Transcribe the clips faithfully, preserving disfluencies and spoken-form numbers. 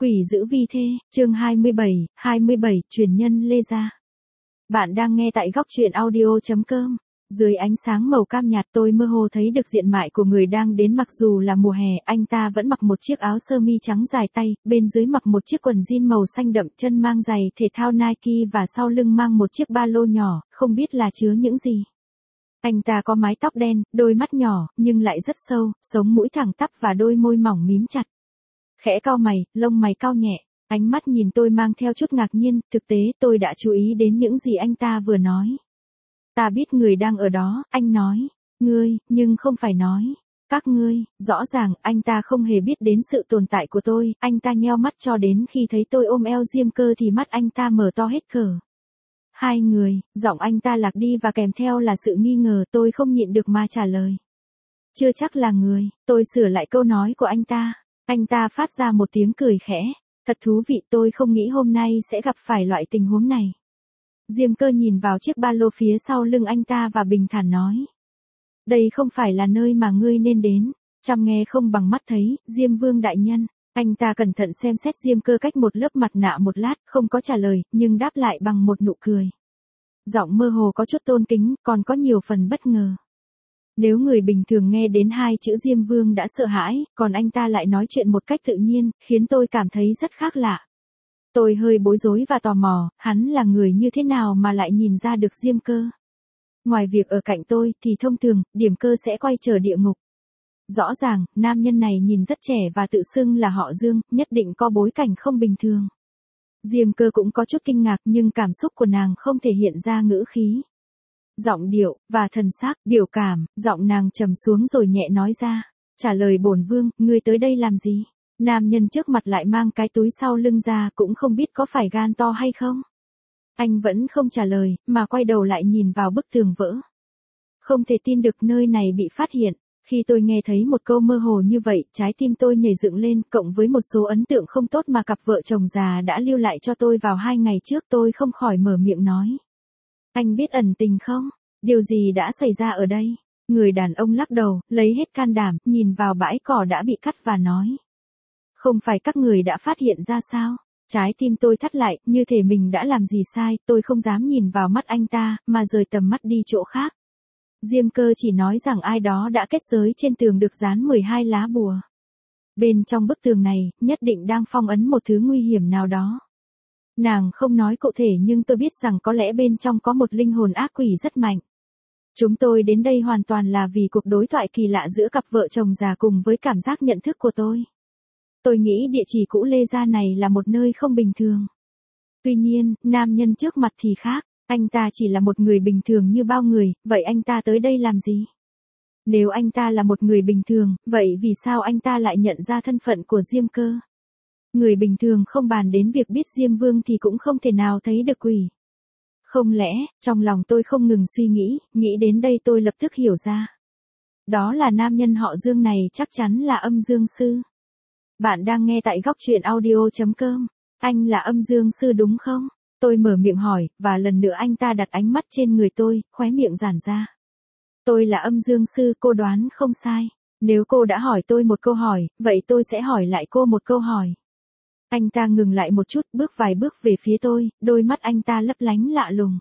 Quỷ dữ vi thê, chương hai mươi bảy, hai mươi bảy, truyền nhân Lê Gia. Bạn đang nghe tại góc truyện audio chấm com. Dưới ánh sáng màu cam nhạt tôi mơ hồ thấy được diện mạo của người đang đến, mặc dù là mùa hè, anh ta vẫn mặc một chiếc áo sơ mi trắng dài tay, bên dưới mặc một chiếc quần jean màu xanh đậm, chân mang giày thể thao Nike và sau lưng mang một chiếc ba lô nhỏ, không biết là chứa những gì. Anh ta có mái tóc đen, đôi mắt nhỏ, nhưng lại rất sâu, sống mũi thẳng tắp và đôi môi mỏng mím chặt. Khẽ cau mày, lông mày cau nhẹ, ánh mắt nhìn tôi mang theo chút ngạc nhiên, thực tế tôi đã chú ý đến những gì anh ta vừa nói. Ta biết người đang ở đó, anh nói, ngươi, nhưng không phải nói, các ngươi, rõ ràng anh ta không hề biết đến sự tồn tại của tôi, anh ta nheo mắt cho đến khi thấy tôi ôm eo Diêm Cơ thì mắt anh ta mở to hết cỡ. Hai người, giọng anh ta lạc đi và kèm theo là sự nghi ngờ, tôi không nhịn được mà trả lời. Chưa chắc là người, tôi sửa lại câu nói của anh ta. Anh ta phát ra một tiếng cười khẽ, thật thú vị, tôi không nghĩ hôm nay sẽ gặp phải loại tình huống này. Diêm Cơ nhìn vào chiếc ba lô phía sau lưng anh ta và bình thản nói. Đây không phải là nơi mà ngươi nên đến, chăm nghe không bằng mắt thấy, Diêm Vương đại nhân. Anh ta cẩn thận xem xét Diêm Cơ cách một lớp mặt nạ một lát, không có trả lời, nhưng đáp lại bằng một nụ cười. Giọng mơ hồ có chút tôn kính, còn có nhiều phần bất ngờ. Nếu người bình thường nghe đến hai chữ Diêm Vương đã sợ hãi, còn anh ta lại nói chuyện một cách tự nhiên, khiến tôi cảm thấy rất khác lạ. Tôi hơi bối rối và tò mò, hắn là người như thế nào mà lại nhìn ra được Diêm Cơ. Ngoài việc ở cạnh tôi, thì thông thường, Điểm Cơ sẽ quay trở địa ngục. Rõ ràng, nam nhân này nhìn rất trẻ và tự xưng là họ Dương, nhất định có bối cảnh không bình thường. Diêm Cơ cũng có chút kinh ngạc nhưng cảm xúc của nàng không thể hiện ra ngữ khí. Giọng điệu, và thần sắc, biểu cảm, giọng nàng trầm xuống rồi nhẹ nói ra. Trả lời bổn vương, ngươi tới đây làm gì? Nam nhân trước mặt lại mang cái túi sau lưng ra, cũng không biết có phải gan to hay không. Anh vẫn không trả lời, mà quay đầu lại nhìn vào bức tường vỡ. Không thể tin được nơi này bị phát hiện. Khi tôi nghe thấy một câu mơ hồ như vậy, trái tim tôi nhảy dựng lên, cộng với một số ấn tượng không tốt mà cặp vợ chồng già đã lưu lại cho tôi vào hai ngày trước, tôi không khỏi mở miệng nói. Anh biết ẩn tình không? Điều gì đã xảy ra ở đây? Người đàn ông lắc đầu, lấy hết can đảm, nhìn vào bãi cỏ đã bị cắt và nói. Không phải các người đã phát hiện ra sao? Trái tim tôi thắt lại, như thể mình đã làm gì sai, tôi không dám nhìn vào mắt anh ta, mà rời tầm mắt đi chỗ khác. Diêm Cơ chỉ nói rằng ai đó đã kết giới trên tường được dán mười hai lá bùa. Bên trong bức tường này, nhất định đang phong ấn một thứ nguy hiểm nào đó. Nàng không nói cụ thể nhưng tôi biết rằng có lẽ bên trong có một linh hồn ác quỷ rất mạnh. Chúng tôi đến đây hoàn toàn là vì cuộc đối thoại kỳ lạ giữa cặp vợ chồng già cùng với cảm giác nhận thức của tôi. Tôi nghĩ địa chỉ cũ Lê Gia này là một nơi không bình thường. Tuy nhiên, nam nhân trước mặt thì khác, anh ta chỉ là một người bình thường như bao người, vậy anh ta tới đây làm gì? Nếu anh ta là một người bình thường, vậy vì sao anh ta lại nhận ra thân phận của Diêm Cơ? Người bình thường không bàn đến việc biết Diêm Vương thì cũng không thể nào thấy được quỷ. Không lẽ, trong lòng tôi không ngừng suy nghĩ, nghĩ đến đây tôi lập tức hiểu ra. Đó là nam nhân họ Dương này chắc chắn là Âm Dương Sư. Bạn đang nghe tại góc truyện audio chấm com. Anh là Âm Dương Sư đúng không? Tôi mở miệng hỏi, và lần nữa anh ta đặt ánh mắt trên người tôi, khóe miệng giãn ra. Tôi là Âm Dương Sư, cô đoán không sai. Nếu cô đã hỏi tôi một câu hỏi, vậy tôi sẽ hỏi lại cô một câu hỏi. Anh ta ngừng lại một chút, bước vài bước về phía tôi, đôi mắt anh ta lấp lánh lạ lùng.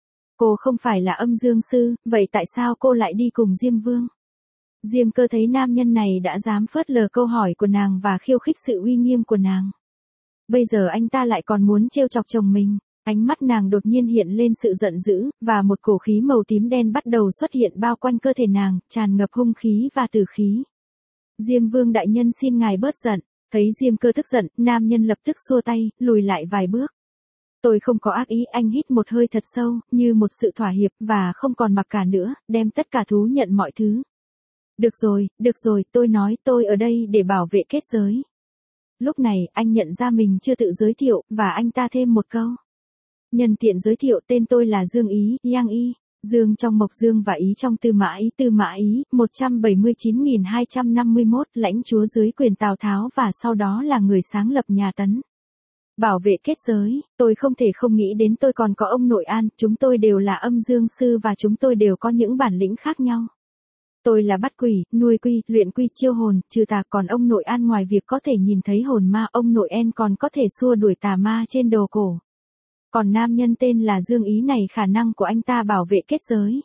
Cô không phải là Âm Dương Sư, vậy tại sao cô lại đi cùng Diêm Vương? Diêm Cơ thấy nam nhân này đã dám phớt lờ câu hỏi của nàng và khiêu khích sự uy nghiêm của nàng. Bây giờ anh ta lại còn muốn trêu chọc chồng mình. Ánh mắt nàng đột nhiên hiện lên sự giận dữ, và một cổ khí màu tím đen bắt đầu xuất hiện bao quanh cơ thể nàng, tràn ngập hung khí và tử khí. Diêm Vương đại nhân xin ngài bớt giận. Thấy Diêm Cơ tức giận, nam nhân lập tức xua tay, lùi lại vài bước. Tôi không có ác ý, anh hít một hơi thật sâu, như một sự thỏa hiệp, và không còn mặc cả nữa, đem tất cả thú nhận mọi thứ. Được rồi, được rồi, tôi nói tôi ở đây để bảo vệ kết giới. Lúc này, anh nhận ra mình chưa tự giới thiệu, và anh ta thêm một câu. Nhân tiện giới thiệu tên tôi là Dương Ý, Yang Y. Dương trong Mộc Dương và Ý trong Tư Mã Ý. Tư Mã Ý, một trăm bảy mươi chín nghìn hai trăm năm mươi mốt, lãnh chúa dưới quyền Tào Tháo và sau đó là người sáng lập nhà Tấn. Bảo vệ kết giới, tôi không thể không nghĩ đến tôi còn có ông nội An, chúng tôi đều là Âm Dương Sư và chúng tôi đều có những bản lĩnh khác nhau. Tôi là bắt quỷ, nuôi quy, luyện quy, chiêu hồn, trừ tà, còn ông nội An ngoài việc có thể nhìn thấy hồn ma, ông nội En còn có thể xua đuổi tà ma trên đồ cổ. Còn nam nhân tên là Dương Ý này khả năng của anh ta bảo vệ kết giới.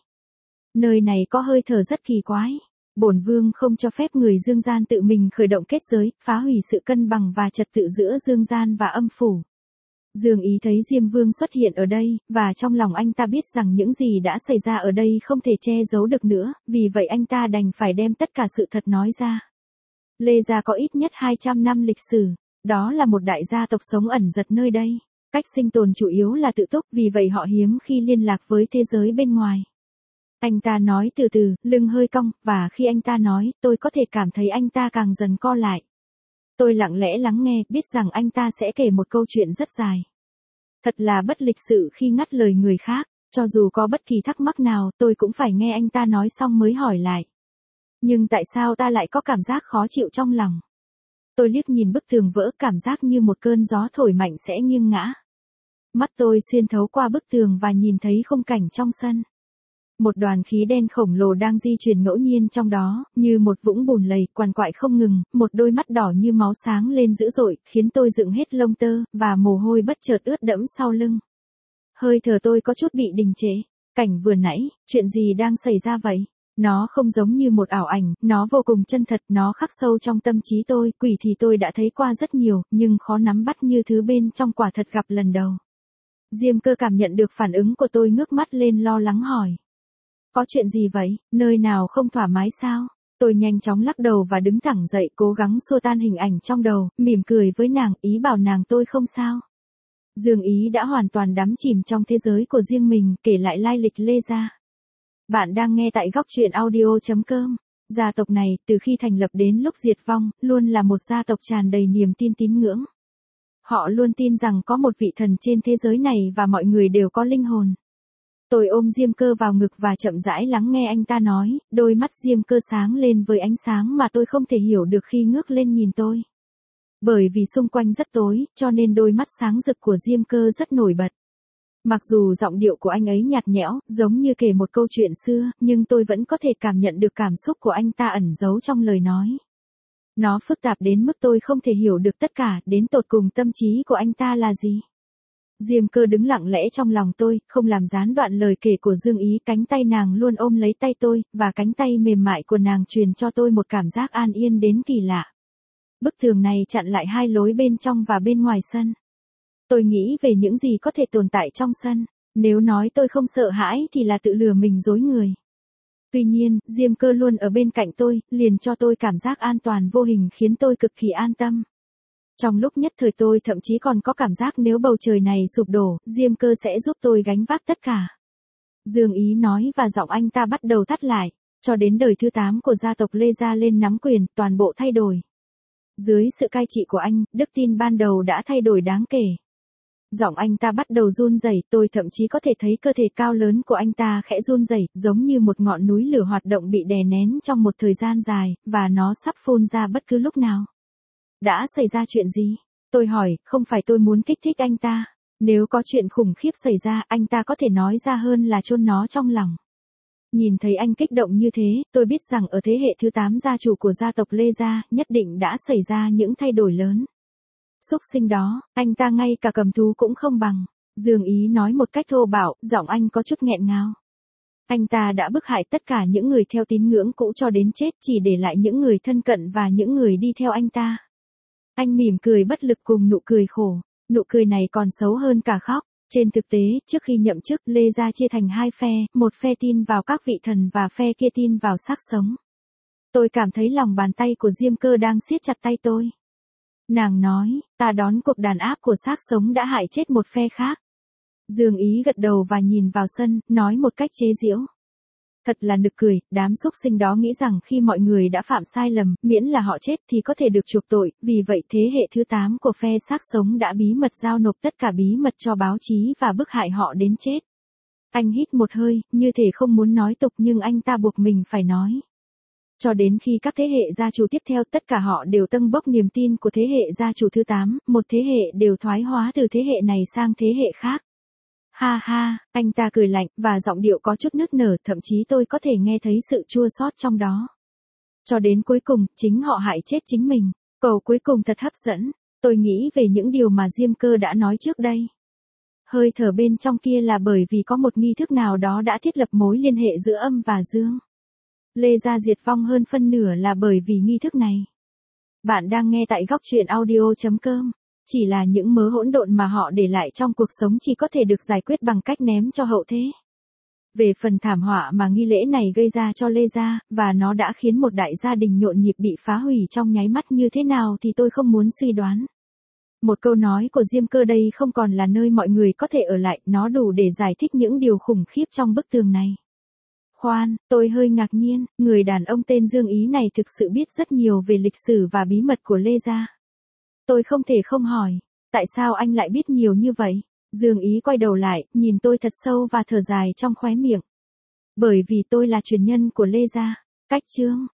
Nơi này có hơi thở rất kỳ quái. Bổn vương không cho phép người dương gian tự mình khởi động kết giới, phá hủy sự cân bằng và trật tự giữa dương gian và âm phủ. Dương Ý thấy Diêm Vương xuất hiện ở đây, và trong lòng anh ta biết rằng những gì đã xảy ra ở đây không thể che giấu được nữa, vì vậy anh ta đành phải đem tất cả sự thật nói ra. Lê Gia có ít nhất hai trăm năm lịch sử, đó là một đại gia tộc sống ẩn giật nơi đây. Cách sinh tồn chủ yếu là tự túc, vì vậy họ hiếm khi liên lạc với thế giới bên ngoài. Anh ta nói từ từ, lưng hơi cong, và khi anh ta nói, tôi có thể cảm thấy anh ta càng dần co lại. Tôi lặng lẽ lắng nghe, biết rằng anh ta sẽ kể một câu chuyện rất dài. Thật là bất lịch sự khi ngắt lời người khác, cho dù có bất kỳ thắc mắc nào, tôi cũng phải nghe anh ta nói xong mới hỏi lại. Nhưng tại sao ta lại có cảm giác khó chịu trong lòng? Tôi liếc nhìn bức tường vỡ, cảm giác như một cơn gió thổi mạnh sẽ nghiêng ngã. Mắt tôi xuyên thấu qua bức tường và nhìn thấy khung cảnh trong sân. Một đoàn khí đen khổng lồ đang di chuyển ngẫu nhiên trong đó, như một vũng bùn lầy, quằn quại không ngừng, một đôi mắt đỏ như máu sáng lên dữ dội, khiến tôi dựng hết lông tơ, và mồ hôi bất chợt ướt đẫm sau lưng. Hơi thở tôi có chút bị đình trệ. Cảnh vừa nãy, chuyện gì đang xảy ra vậy? Nó không giống như một ảo ảnh, nó vô cùng chân thật, nó khắc sâu trong tâm trí tôi, quỷ thì tôi đã thấy qua rất nhiều, nhưng khó nắm bắt như thứ bên trong quả thật gặp lần đầu. Diêm Cơ cảm nhận được phản ứng của tôi, ngước mắt lên lo lắng hỏi. Có chuyện gì vậy, nơi nào không thoải mái sao? Tôi nhanh chóng lắc đầu và đứng thẳng dậy, cố gắng xua tan hình ảnh trong đầu, mỉm cười với nàng, ý bảo nàng tôi không sao. Dương Ý đã hoàn toàn đắm chìm trong thế giới của riêng mình, kể lại lai lịch Lê Gia. Bạn đang nghe tại góc truyện audio chấm com. Gia tộc này, từ khi thành lập đến lúc diệt vong, luôn là một gia tộc tràn đầy niềm tin tín ngưỡng. Họ luôn tin rằng có một vị thần trên thế giới này và mọi người đều có linh hồn. Tôi ôm Diêm Cơ vào ngực và chậm rãi lắng nghe anh ta nói, đôi mắt Diêm Cơ sáng lên với ánh sáng mà tôi không thể hiểu được khi ngước lên nhìn tôi. Bởi vì xung quanh rất tối, cho nên đôi mắt sáng rực của Diêm Cơ rất nổi bật. Mặc dù giọng điệu của anh ấy nhạt nhẽo, giống như kể một câu chuyện xưa, nhưng tôi vẫn có thể cảm nhận được cảm xúc của anh ta ẩn giấu trong lời nói. Nó phức tạp đến mức tôi không thể hiểu được tất cả, đến tột cùng tâm trí của anh ta là gì. Diêm Cơ đứng lặng lẽ trong lòng tôi, không làm gián đoạn lời kể của Dương Ý, cánh tay nàng luôn ôm lấy tay tôi, và cánh tay mềm mại của nàng truyền cho tôi một cảm giác an yên đến kỳ lạ. Bức tường này chặn lại hai lối bên trong và bên ngoài sân. Tôi nghĩ về những gì có thể tồn tại trong sân, nếu nói tôi không sợ hãi thì là tự lừa mình dối người. Tuy nhiên, Diêm Cơ luôn ở bên cạnh tôi, liền cho tôi cảm giác an toàn vô hình khiến tôi cực kỳ an tâm. Trong lúc nhất thời tôi thậm chí còn có cảm giác nếu bầu trời này sụp đổ, Diêm Cơ sẽ giúp tôi gánh vác tất cả. Dương Ý nói và giọng anh ta bắt đầu thắt lại, cho đến đời thứ tám của gia tộc Lê Gia lên nắm quyền, toàn bộ thay đổi. Dưới sự cai trị của anh, đức tin ban đầu đã thay đổi đáng kể. Giọng anh ta bắt đầu run rẩy, tôi thậm chí có thể thấy cơ thể cao lớn của anh ta khẽ run rẩy, giống như một ngọn núi lửa hoạt động bị đè nén trong một thời gian dài, và nó sắp phun ra bất cứ lúc nào. Đã xảy ra chuyện gì? Tôi hỏi, không phải tôi muốn kích thích anh ta. Nếu có chuyện khủng khiếp xảy ra, anh ta có thể nói ra hơn là chôn nó trong lòng. Nhìn thấy anh kích động như thế, tôi biết rằng ở thế hệ thứ tám gia chủ của gia tộc Lê Gia, nhất định đã xảy ra những thay đổi lớn. Súc sinh đó, anh ta ngay cả cầm thú cũng không bằng. Dương Ý nói một cách thô bạo, giọng anh có chút nghẹn ngào. Anh ta đã bức hại tất cả những người theo tín ngưỡng cũ cho đến chết, chỉ để lại những người thân cận và những người đi theo anh ta. Anh mỉm cười bất lực cùng nụ cười khổ. Nụ cười này còn xấu hơn cả khóc. Trên thực tế, trước khi nhậm chức, Lê Gia chia thành hai phe, một phe tin vào các vị thần và phe kia tin vào xác sống. Tôi cảm thấy lòng bàn tay của Diêm Cơ đang siết chặt tay tôi. Nàng nói, ta đón cuộc đàn áp của xác sống đã hại chết một phe khác. Dương Ý gật đầu và nhìn vào sân, nói một cách chế giễu. Thật là nực cười, đám súc sinh đó nghĩ rằng khi mọi người đã phạm sai lầm, miễn là họ chết thì có thể được chuộc tội, vì vậy thế hệ thứ tám của phe xác sống đã bí mật giao nộp tất cả bí mật cho báo chí và bức hại họ đến chết. Anh hít một hơi, như thể không muốn nói tục nhưng anh ta buộc mình phải nói. Cho đến khi các thế hệ gia chủ tiếp theo tất cả họ đều tâng bốc niềm tin của thế hệ gia chủ thứ tám, một thế hệ đều thoái hóa từ thế hệ này sang thế hệ khác. Ha ha, anh ta cười lạnh, và giọng điệu có chút nức nở, thậm chí tôi có thể nghe thấy sự chua xót trong đó. Cho đến cuối cùng, chính họ hại chết chính mình. Câu cuối cùng thật hấp dẫn. Tôi nghĩ về những điều mà Diêm Cơ đã nói trước đây. Hơi thở bên trong kia là bởi vì có một nghi thức nào đó đã thiết lập mối liên hệ giữa âm và dương. Lê Gia diệt vong hơn phân nửa là bởi vì nghi thức này. Bạn đang nghe tại góc truyện audio chấm com. Chỉ là những mớ hỗn độn mà họ để lại trong cuộc sống chỉ có thể được giải quyết bằng cách ném cho hậu thế. Về phần thảm họa mà nghi lễ này gây ra cho Lê Gia, và nó đã khiến một đại gia đình nhộn nhịp bị phá hủy trong nháy mắt như thế nào thì tôi không muốn suy đoán. Một câu nói của Diêm Cơ đây không còn là nơi mọi người có thể ở lại, nó đủ để giải thích những điều khủng khiếp trong bức tường này. Khoan, tôi hơi ngạc nhiên, người đàn ông tên Dương Ý này thực sự biết rất nhiều về lịch sử và bí mật của Lê Gia. Tôi không thể không hỏi, tại sao anh lại biết nhiều như vậy? Dương Ý quay đầu lại, nhìn tôi thật sâu và thở dài trong khóe miệng. Bởi vì tôi là truyền nhân của Lê Gia. Cách chương